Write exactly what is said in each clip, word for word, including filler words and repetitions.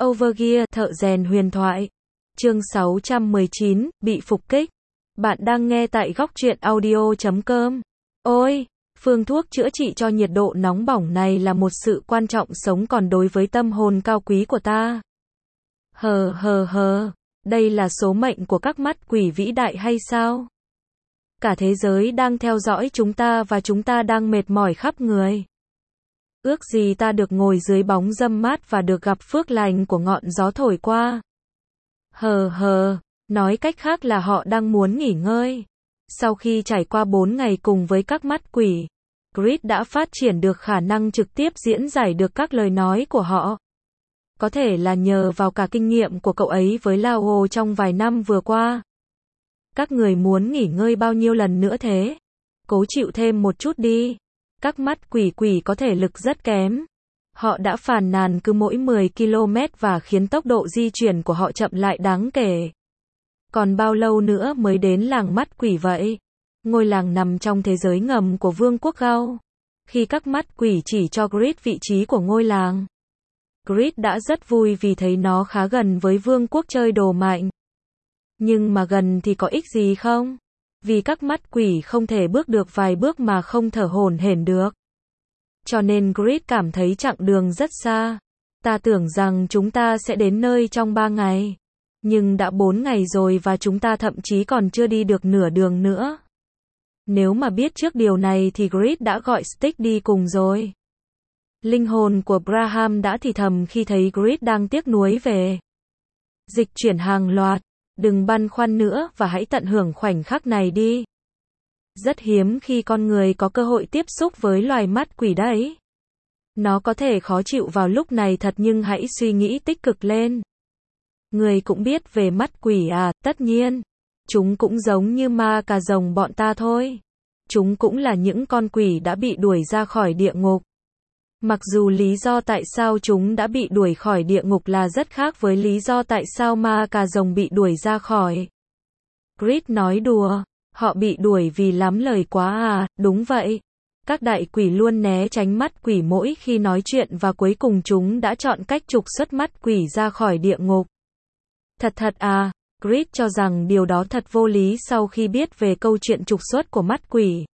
Overgear, thợ rèn huyền thoại. Chương sáu trăm mười chín, bị phục kích. Bạn đang nghe tại góc truyện audio chấm com. Ôi, phương thuốc chữa trị cho nhiệt độ nóng bỏng này là một sự quan trọng sống còn đối với tâm hồn cao quý của ta. Hờ hờ hờ, đây là số mệnh của các mắt quỷ vĩ đại hay sao? Cả thế giới đang theo dõi chúng ta và chúng ta đang mệt mỏi khắp người. Ước gì ta được ngồi dưới bóng râm mát và được gặp phước lành của ngọn gió thổi qua. Hờ hờ, nói cách khác là họ đang muốn nghỉ ngơi. Sau khi trải qua bốn ngày cùng với các mắt quỷ, Grid đã phát triển được khả năng trực tiếp diễn giải được các lời nói của họ. Có thể là nhờ vào cả kinh nghiệm của cậu ấy với Lao trong vài năm vừa qua. Các người muốn nghỉ ngơi bao nhiêu lần nữa thế? Cố chịu thêm một chút đi. Các mắt quỷ quỷ có thể lực rất kém. Họ đã phàn nàn cứ mỗi mười ki lô mét và khiến tốc độ di chuyển của họ chậm lại đáng kể. Còn bao lâu nữa mới đến làng mắt quỷ vậy? Ngôi làng nằm trong thế giới ngầm của Vương quốc Gao. Khi các mắt quỷ chỉ cho Grid vị trí của ngôi làng, Grid đã rất vui vì thấy nó khá gần với Vương quốc chơi đồ mạnh. Nhưng mà gần thì có ích gì không? Vì các mắt quỷ không thể bước được vài bước mà không thở hổn hển được. Cho nên Grid cảm thấy chặng đường rất xa. Ta tưởng rằng chúng ta sẽ đến nơi trong ba ngày. Nhưng đã bốn ngày rồi và chúng ta thậm chí còn chưa đi được nửa đường nữa. Nếu mà biết trước điều này thì Grid đã gọi Stick đi cùng rồi. Linh hồn của Braham đã thì thầm khi thấy Grid đang tiếc nuối về. Dịch chuyển hàng loạt. Đừng băn khoăn nữa và hãy tận hưởng khoảnh khắc này đi. Rất hiếm khi con người có cơ hội tiếp xúc với loài mắt quỷ đấy. Nó có thể khó chịu vào lúc này thật nhưng hãy suy nghĩ tích cực lên. Người cũng biết về mắt quỷ à, tất nhiên. Chúng cũng giống như ma cà rồng bọn ta thôi. Chúng cũng là những con quỷ đã bị đuổi ra khỏi địa ngục. Mặc dù lý do tại sao chúng đã bị đuổi khỏi địa ngục là rất khác với lý do tại sao ma cà rồng bị đuổi ra khỏi. Grid nói đùa, họ bị đuổi vì lắm lời quá à, đúng vậy. Các đại quỷ luôn né tránh mắt quỷ mỗi khi nói chuyện và cuối cùng chúng đã chọn cách trục xuất mắt quỷ ra khỏi địa ngục. Thật thật à, Grid cho rằng điều đó thật vô lý sau khi biết về câu chuyện trục xuất của mắt quỷ.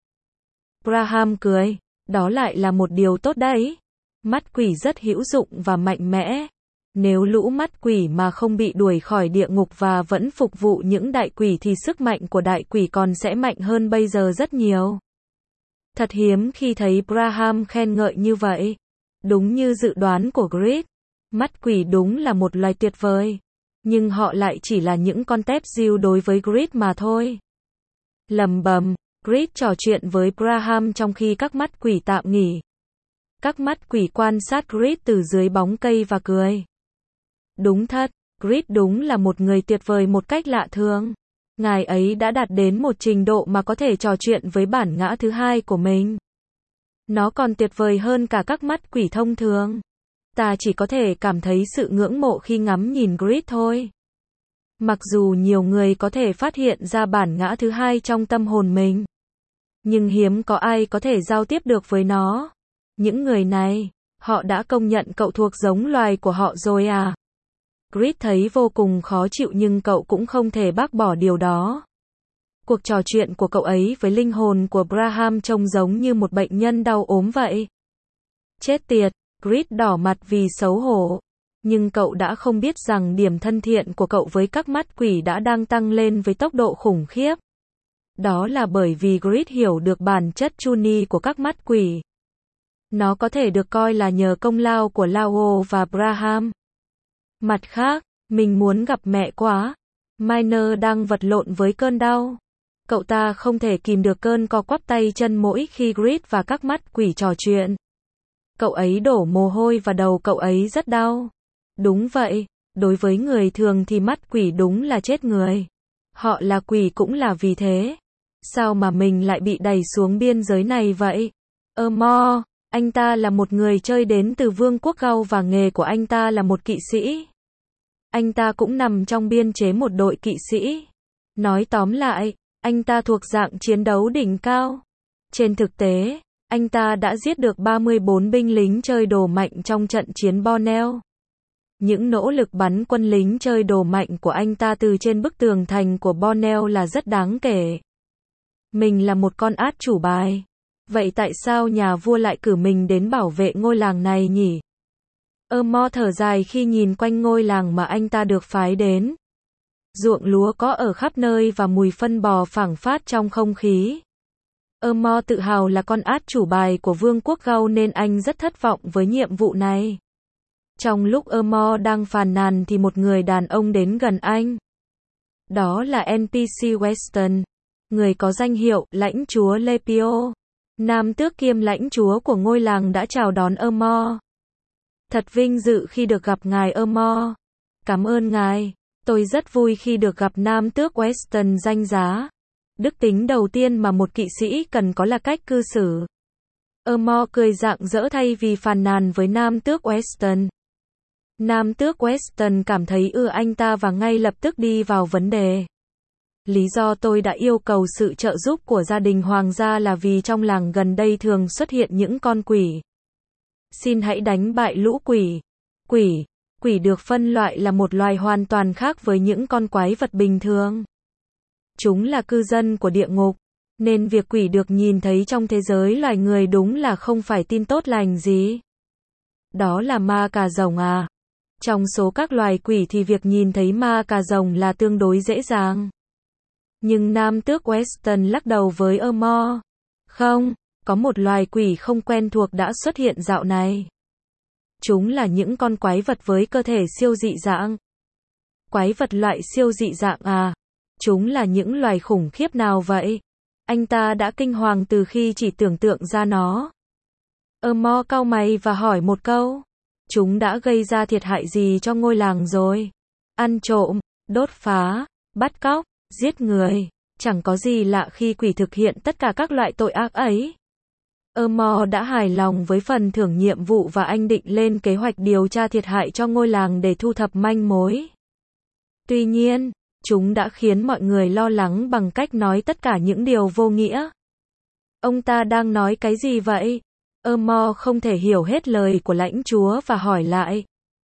Braham cười. Đó lại là một điều tốt đấy. Mắt quỷ rất hữu dụng và mạnh mẽ. Nếu lũ mắt quỷ mà không bị đuổi khỏi địa ngục và vẫn phục vụ những đại quỷ thì sức mạnh của đại quỷ còn sẽ mạnh hơn bây giờ rất nhiều. Thật hiếm khi thấy Braham khen ngợi như vậy. Đúng như dự đoán của Grid. Mắt quỷ đúng là một loài tuyệt vời. Nhưng họ lại chỉ là những con tép diêu đối với Grid mà thôi. Lầm bầm. Grid trò chuyện với Braham trong khi các mắt quỷ tạm nghỉ. Các mắt quỷ quan sát Grid từ dưới bóng cây và cười. Đúng thật, Grid đúng là một người tuyệt vời một cách lạ thường. Ngài ấy đã đạt đến một trình độ mà có thể trò chuyện với bản ngã thứ hai của mình. Nó còn tuyệt vời hơn cả các mắt quỷ thông thường. Ta chỉ có thể cảm thấy sự ngưỡng mộ khi ngắm nhìn Grid thôi. Mặc dù nhiều người có thể phát hiện ra bản ngã thứ hai trong tâm hồn mình, nhưng hiếm có ai có thể giao tiếp được với nó. Những người này, họ đã công nhận cậu thuộc giống loài của họ rồi à? Grid thấy vô cùng khó chịu nhưng cậu cũng không thể bác bỏ điều đó. Cuộc trò chuyện của cậu ấy với linh hồn của Braham trông giống như một bệnh nhân đau ốm vậy. Chết tiệt, Grid đỏ mặt vì xấu hổ. Nhưng cậu đã không biết rằng điểm thân thiện của cậu với các mắt quỷ đã đang tăng lên với tốc độ khủng khiếp. Đó là bởi vì Grid hiểu được bản chất Chuni của các mắt quỷ. Nó có thể được coi là nhờ công lao của Lao và Braham. Mặt khác, mình muốn gặp mẹ quá. Miner đang vật lộn với cơn đau. Cậu ta không thể kìm được cơn co quắp tay chân mỗi khi Grid và các mắt quỷ trò chuyện. Cậu ấy đổ mồ hôi và đầu cậu ấy rất đau. Đúng vậy, đối với người thường thì mắt quỷ đúng là chết người. Họ là quỷ cũng là vì thế. Sao mà mình lại bị đẩy xuống biên giới này vậy? Ơ mo, anh ta là một người chơi đến từ Vương quốc Gao và nghề của anh ta là một kỵ sĩ. Anh ta cũng nằm trong biên chế một đội kỵ sĩ. Nói tóm lại, anh ta thuộc dạng chiến đấu đỉnh cao. Trên thực tế, anh ta đã giết được ba mươi bốn binh lính chơi đồ mạnh trong trận chiến Borneo. Những nỗ lực bắn quân lính chơi đồ mạnh của anh ta từ trên bức tường thành của Borneo là rất đáng kể. Mình là một con át chủ bài. Vậy tại sao nhà vua lại cử mình đến bảo vệ ngôi làng này nhỉ? Amo thở dài khi nhìn quanh ngôi làng mà anh ta được phái đến. Ruộng lúa có ở khắp nơi và mùi phân bò phảng phát trong không khí. Amo tự hào là con át chủ bài của vương quốc Gau nên anh rất thất vọng với nhiệm vụ này. Trong lúc Amo đang phàn nàn thì một người đàn ông đến gần anh. Đó là en pê xê Weston, người có danh hiệu lãnh chúa Lepio. Nam tước kiêm lãnh chúa của ngôi làng đã chào đón Amo. Thật vinh dự khi được gặp ngài Amo. Cảm ơn ngài. Tôi rất vui khi được gặp Nam tước Weston danh giá. Đức tính đầu tiên mà một kỵ sĩ cần có là cách cư xử. Amo cười rạng rỡ thay vì phàn nàn với Nam tước Weston. Nam tước Weston cảm thấy ưa anh ta và ngay lập tức đi vào vấn đề. Lý do tôi đã yêu cầu sự trợ giúp của gia đình hoàng gia là vì trong làng gần đây thường xuất hiện những con quỷ. Xin hãy đánh bại lũ quỷ. Quỷ, quỷ được phân loại là một loài hoàn toàn khác với những con quái vật bình thường. Chúng là cư dân của địa ngục, nên việc quỷ được nhìn thấy trong thế giới loài người đúng là không phải tin tốt lành gì. Đó là ma cà rồng à? Trong số các loài quỷ thì việc nhìn thấy ma cà rồng là tương đối dễ dàng. Nhưng Nam tước Weston lắc đầu với Amo. Không, có một loài quỷ không quen thuộc đã xuất hiện dạo này. Chúng là những con quái vật với cơ thể siêu dị dạng. Quái vật loại siêu dị dạng à? Chúng là những loài khủng khiếp nào vậy? Anh ta đã kinh hoàng từ khi chỉ tưởng tượng ra nó. Amo cau mày và hỏi một câu. Chúng đã gây ra thiệt hại gì cho ngôi làng rồi? Ăn trộm, đốt phá, bắt cóc, giết người. Chẳng có gì lạ khi quỷ thực hiện tất cả các loại tội ác ấy. Amo đã hài lòng với phần thưởng nhiệm vụ và anh định lên kế hoạch điều tra thiệt hại cho ngôi làng để thu thập manh mối. Tuy nhiên, chúng đã khiến mọi người lo lắng bằng cách nói tất cả những điều vô nghĩa. Ông ta đang nói cái gì vậy? Amo không thể hiểu hết lời của lãnh chúa và hỏi lại.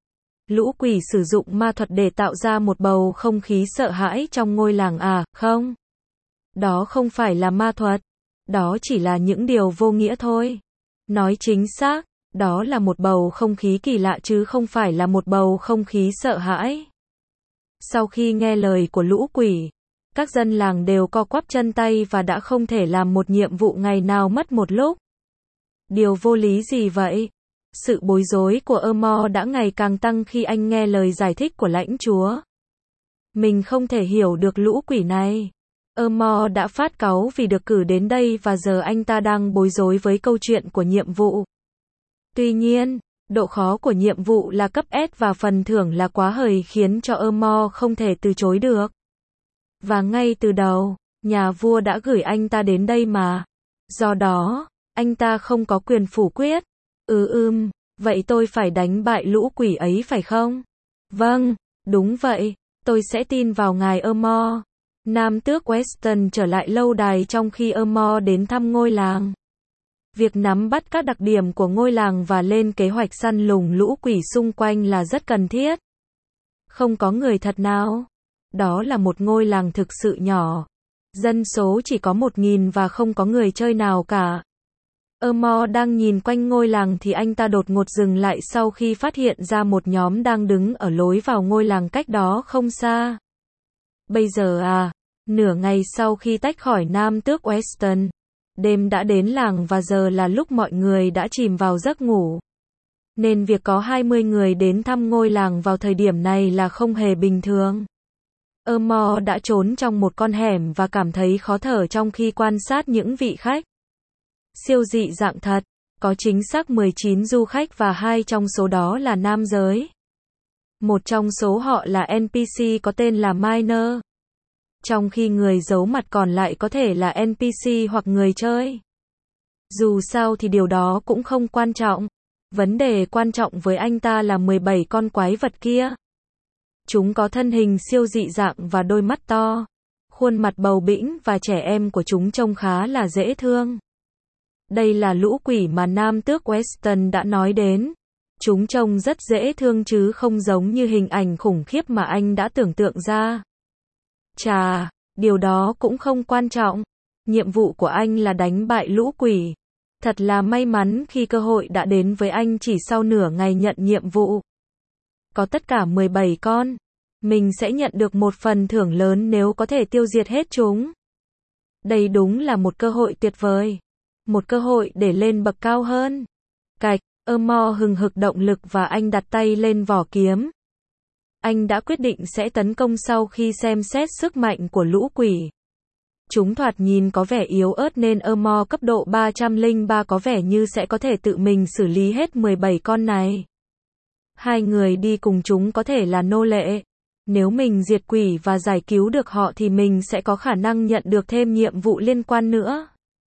Lũ quỷ sử dụng ma thuật để tạo ra một bầu không khí sợ hãi trong ngôi làng à, không? Đó không phải là ma thuật. Đó chỉ là những điều vô nghĩa thôi. Nói chính xác, đó là một bầu không khí kỳ lạ chứ không phải là một bầu không khí sợ hãi. Sau khi nghe lời của lũ quỷ, các dân làng đều co quắp chân tay và đã không thể làm một nhiệm vụ ngày nào mất một lúc. Điều vô lý gì vậy? Sự bối rối của Amo đã ngày càng tăng khi anh nghe lời giải thích của lãnh chúa. Mình không thể hiểu được lũ quỷ này. Amo đã phát cáu vì được cử đến đây và giờ anh ta đang bối rối với câu chuyện của nhiệm vụ. Tuy nhiên, độ khó của nhiệm vụ là cấp S và phần thưởng là quá hời khiến cho Amo không thể từ chối được. Và ngay từ đầu, nhà vua đã gửi anh ta đến đây mà. Do đó, anh ta không có quyền phủ quyết. Ừ ưm, vậy tôi phải đánh bại lũ quỷ ấy phải không? Vâng, đúng vậy, tôi sẽ tin vào ngài Amo. Nam tước Weston trở lại lâu đài trong khi Amo đến thăm ngôi làng. Việc nắm bắt các đặc điểm của ngôi làng và lên kế hoạch săn lùng lũ quỷ xung quanh là rất cần thiết. Không có người thật nào. Đó là một ngôi làng thực sự nhỏ. Dân số chỉ có một nghìn và không có người chơi nào cả. Amo đang nhìn quanh ngôi làng thì anh ta đột ngột dừng lại sau khi phát hiện ra một nhóm đang đứng ở lối vào ngôi làng cách đó không xa. Bây giờ à, nửa ngày sau khi tách khỏi Nam tước Weston, đêm đã đến làng và giờ là lúc mọi người đã chìm vào giấc ngủ. Nên việc có hai mươi người đến thăm ngôi làng vào thời điểm này là không hề bình thường. Amo đã trốn trong một con hẻm và cảm thấy khó thở trong khi quan sát những vị khách. Siêu dị dạng thật, có chính xác mười chín du khách và hai trong số đó là nam giới. Một trong số họ là en pê xê có tên là Miner. Trong khi người giấu mặt còn lại có thể là en pê xê hoặc người chơi. Dù sao thì điều đó cũng không quan trọng. Vấn đề quan trọng với anh ta là mười bảy con quái vật kia. Chúng có thân hình siêu dị dạng và đôi mắt to. Khuôn mặt bầu bĩnh và trẻ em của chúng trông khá là dễ thương. Đây là lũ quỷ mà Nam tước Weston đã nói đến. Chúng trông rất dễ thương chứ không giống như hình ảnh khủng khiếp mà anh đã tưởng tượng ra. Chà, điều đó cũng không quan trọng. Nhiệm vụ của anh là đánh bại lũ quỷ. Thật là may mắn khi cơ hội đã đến với anh chỉ sau nửa ngày nhận nhiệm vụ. Có tất cả mười bảy con. Mình sẽ nhận được một phần thưởng lớn nếu có thể tiêu diệt hết chúng. Đây đúng là một cơ hội tuyệt vời. Một cơ hội để lên bậc cao hơn. Cạch, Amo hừng hực động lực và anh đặt tay lên vỏ kiếm. Anh đã quyết định sẽ tấn công sau khi xem xét sức mạnh của lũ quỷ. Chúng thoạt nhìn có vẻ yếu ớt nên Amo cấp độ ba trăm lẻ ba có vẻ như sẽ có thể tự mình xử lý hết mười bảy con này. Hai người đi cùng chúng có thể là nô lệ. Nếu mình diệt quỷ và giải cứu được họ thì mình sẽ có khả năng nhận được thêm nhiệm vụ liên quan nữa.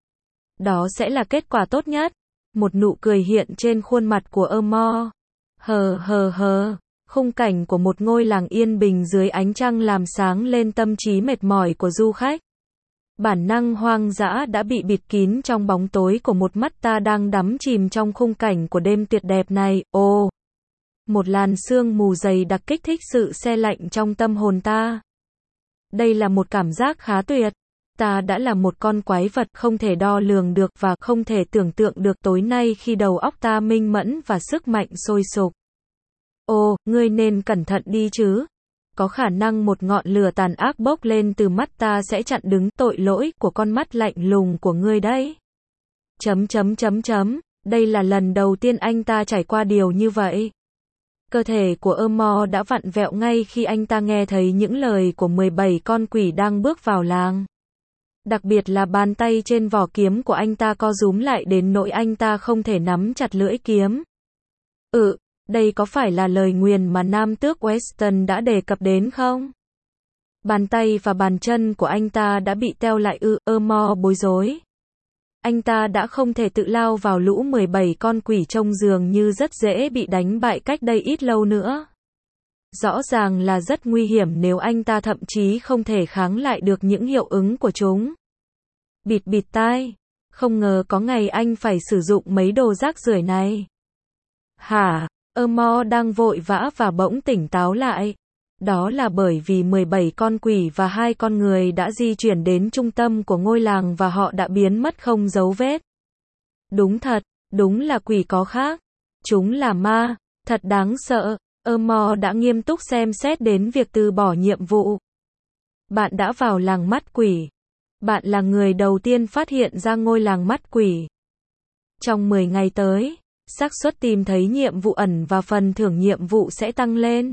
Đó sẽ là kết quả tốt nhất. Một nụ cười hiện trên khuôn mặt của Amo. Hờ hờ hờ, khung cảnh của một ngôi làng yên bình dưới ánh trăng làm sáng lên tâm trí mệt mỏi của du khách. Bản năng hoang dã đã bị bịt kín trong bóng tối của một mắt ta đang đắm chìm trong khung cảnh của đêm tuyệt đẹp này. Ồ! Một làn sương mù dày đặc kích thích sự se lạnh trong tâm hồn ta. Đây là một cảm giác khá tuyệt. Ta đã là một con quái vật không thể đo lường được và không thể tưởng tượng được tối nay khi đầu óc ta minh mẫn và sức mạnh sôi sục. Ồ, ngươi nên cẩn thận đi chứ. Có khả năng một ngọn lửa tàn ác bốc lên từ mắt ta sẽ chặn đứng tội lỗi của con mắt lạnh lùng của ngươi đấy. Chấm chấm chấm chấm, đây là lần đầu tiên anh ta trải qua điều như vậy. Cơ thể của Amo đã vặn vẹo ngay khi anh ta nghe thấy những lời của mười bảy con quỷ đang bước vào làng. Đặc biệt là bàn tay trên vỏ kiếm của anh ta co rúm lại đến nỗi anh ta không thể nắm chặt lưỡi kiếm. Ừ, đây có phải là lời nguyền mà Nam Tước Weston đã đề cập đến không? Bàn tay và bàn chân của anh ta đã bị teo lại ư, Amo bối rối. Anh ta đã không thể tự lao vào lũ mười bảy con quỷ trông dường như rất dễ bị đánh bại cách đây ít lâu nữa. Rõ ràng là rất nguy hiểm nếu anh ta thậm chí không thể kháng lại được những hiệu ứng của chúng. Bịt bịt tai. Không ngờ có ngày anh phải sử dụng mấy đồ rác rưởi này. Hả? Amo đang vội vã và bỗng tỉnh táo lại. Đó là bởi vì mười bảy con quỷ và hai con người đã di chuyển đến trung tâm của ngôi làng và họ đã biến mất không dấu vết. Đúng thật, đúng là quỷ có khác. Chúng là ma, thật đáng sợ. Amo đã nghiêm túc xem xét đến việc từ bỏ nhiệm vụ. Bạn đã vào làng mắt quỷ. Bạn là người đầu tiên phát hiện ra ngôi làng mắt quỷ. Trong mười ngày tới, xác suất tìm thấy nhiệm vụ ẩn và phần thưởng nhiệm vụ sẽ tăng lên.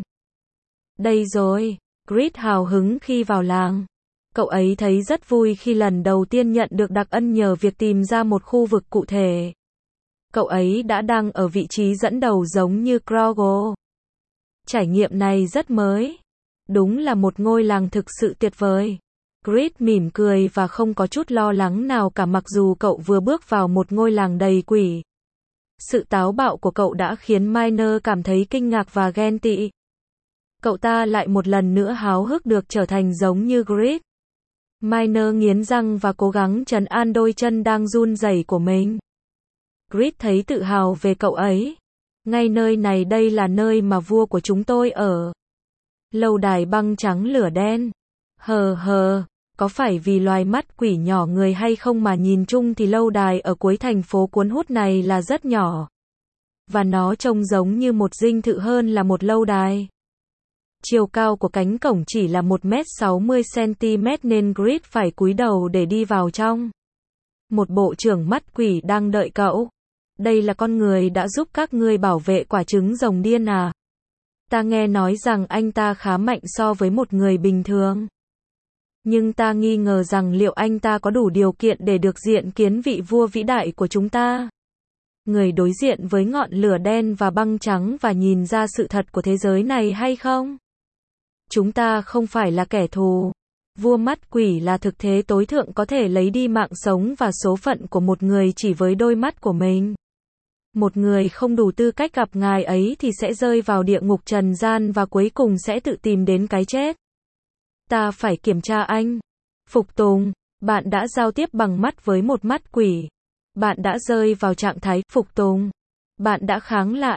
Đây rồi, Grit hào hứng khi vào làng. Cậu ấy thấy rất vui khi lần đầu tiên nhận được đặc ân nhờ việc tìm ra một khu vực cụ thể. Cậu ấy đã đang ở vị trí dẫn đầu giống như Krogo. Trải nghiệm này rất mới. Đúng là một ngôi làng thực sự tuyệt vời. Grit mỉm cười và không có chút lo lắng nào cả mặc dù cậu vừa bước vào một ngôi làng đầy quỷ. Sự táo bạo của cậu đã khiến Miner cảm thấy kinh ngạc và ghen tị. Cậu ta lại một lần nữa háo hức được trở thành giống như Grit. Miner nghiến răng và cố gắng trấn an đôi chân đang run rẩy của mình. Grit thấy tự hào về cậu ấy. Ngay nơi này đây là nơi mà vua của chúng tôi ở. Lâu đài băng trắng lửa đen. Hờ hờ, có phải vì loài mắt quỷ nhỏ người hay không mà nhìn chung thì lâu đài ở cuối thành phố cuốn hút này là rất nhỏ. Và nó trông giống như một dinh thự hơn là một lâu đài. Chiều cao của cánh cổng chỉ là một mét sáu mươi xăng-ti-mét nên Grit phải cúi đầu để đi vào trong. Một bộ trưởng mắt quỷ đang đợi cậu. Đây là con người đã giúp các ngươi bảo vệ quả trứng rồng điên à? Ta nghe nói rằng anh ta khá mạnh so với một người bình thường. Nhưng ta nghi ngờ rằng liệu anh ta có đủ điều kiện để được diện kiến vị vua vĩ đại của chúng ta. Người đối diện với ngọn lửa đen và băng trắng và nhìn ra sự thật của thế giới này hay không? Chúng ta không phải là kẻ thù. Vua mắt quỷ là thực thế tối thượng có thể lấy đi mạng sống và số phận của một người chỉ với đôi mắt của mình. Một người không đủ tư cách gặp ngài ấy thì sẽ rơi vào địa ngục trần gian và cuối cùng sẽ tự tìm đến cái chết. Ta phải kiểm tra anh. Phục tùng, bạn đã giao tiếp bằng mắt với một mắt quỷ. Bạn đã rơi vào trạng thái phục tùng. Bạn đã kháng lại.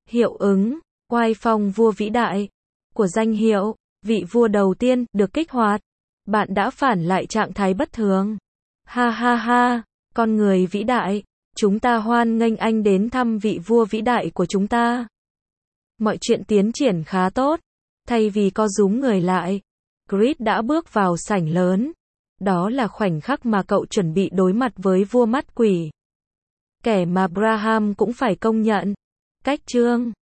Hiệu ứng, oai phong vua vĩ đại của danh hiệu, vị vua đầu tiên, được kích hoạt. Bạn đã phản lại trạng thái bất thường. Ha ha ha, con người vĩ đại, chúng ta hoan nghênh anh đến thăm vị vua vĩ đại của chúng ta. Mọi chuyện tiến triển khá tốt. Thay vì co rúm người lại, Creed đã bước vào sảnh lớn. Đó là khoảnh khắc mà cậu chuẩn bị đối mặt với vua mắt quỷ. Kẻ mà Braham cũng phải công nhận. Cách chương